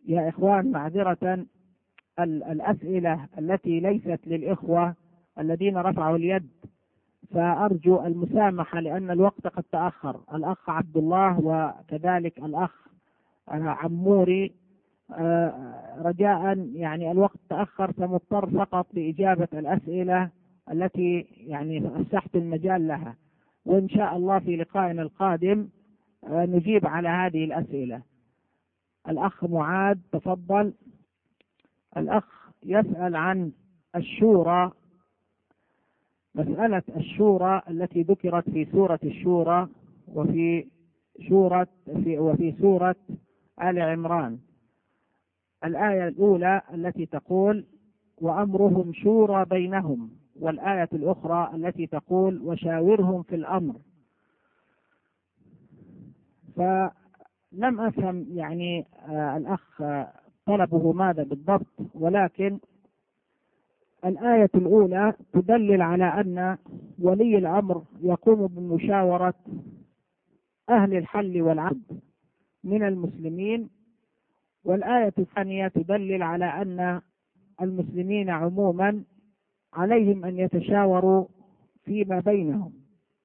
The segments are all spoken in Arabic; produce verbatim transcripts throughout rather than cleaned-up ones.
يا إخوان معذرة، الأسئلة التي ليست للإخوة الذين رفعوا اليد فأرجو المسامحة لأن الوقت قد تأخر. الأخ عبد الله وكذلك الأخ عموري، رجاء يعني الوقت تأخر فمضطر فقط لإجابة الأسئلة التي يعني أفسحت المجال لها، وإن شاء الله في لقائنا القادم نجيب على هذه الأسئلة. الأخ معاذ تفضل. الأخ يسأل عن الشورى، مسألة الشورى التي ذكرت في سورة الشورى وفي سورة في وفي سورة آل عمران. الآية الأولى التي تقول وأمرهم شورى بينهم، والآية الأخرى التي تقول وشاورهم في الأمر. فلم أفهم يعني آه الأخ آه طلبه ماذا بالضبط، ولكن الآية الأولى تدلل على أن ولي الأمر يقوم بمشاورة أهل الحل والعقد من المسلمين، والآية الثانية تدلل على أن المسلمين عموما عليهم أن يتشاوروا فيما بينهم.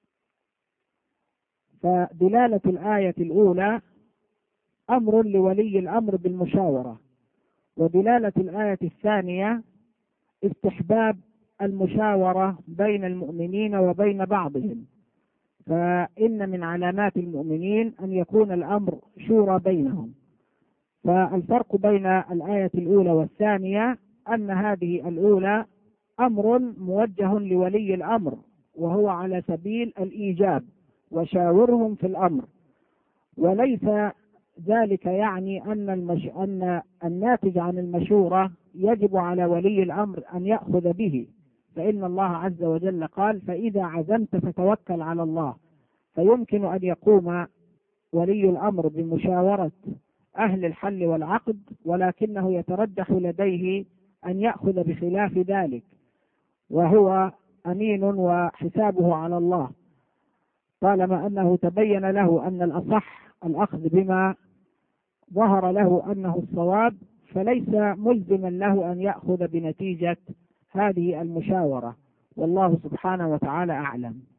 فدلالة الآية الأولى أمر لولي الأمر بالمشاورة، ودلالة الآية الثانية استحباب المشاورة بين المؤمنين وبين بعضهم، فإن من علامات المؤمنين أن يكون الأمر شورى بينهم. فالفرق بين الآية الأولى والثانية أن هذه الأولى أمر موجه لولي الأمر وهو على سبيل الإيجاب وشاورهم في الأمر، وليس ذلك يعني أن, المش... أن الناتج عن المشورة يجب على ولي الأمر أن يأخذ به، فإن الله عز وجل قال فإذا عزمت فتوكل على الله. فيمكن أن يقوم ولي الأمر بمشاورة أهل الحل والعقد، ولكنه يترجح لديه أن يأخذ بخلاف ذلك، وهو أمين وحسابه على الله، طالما أنه تبين له أن الأصح الأخذ بما ظهر له أنه الصواب، فليس ملزما له أن يأخذ بنتيجة هذه المشاورة. والله سبحانه وتعالى أعلم.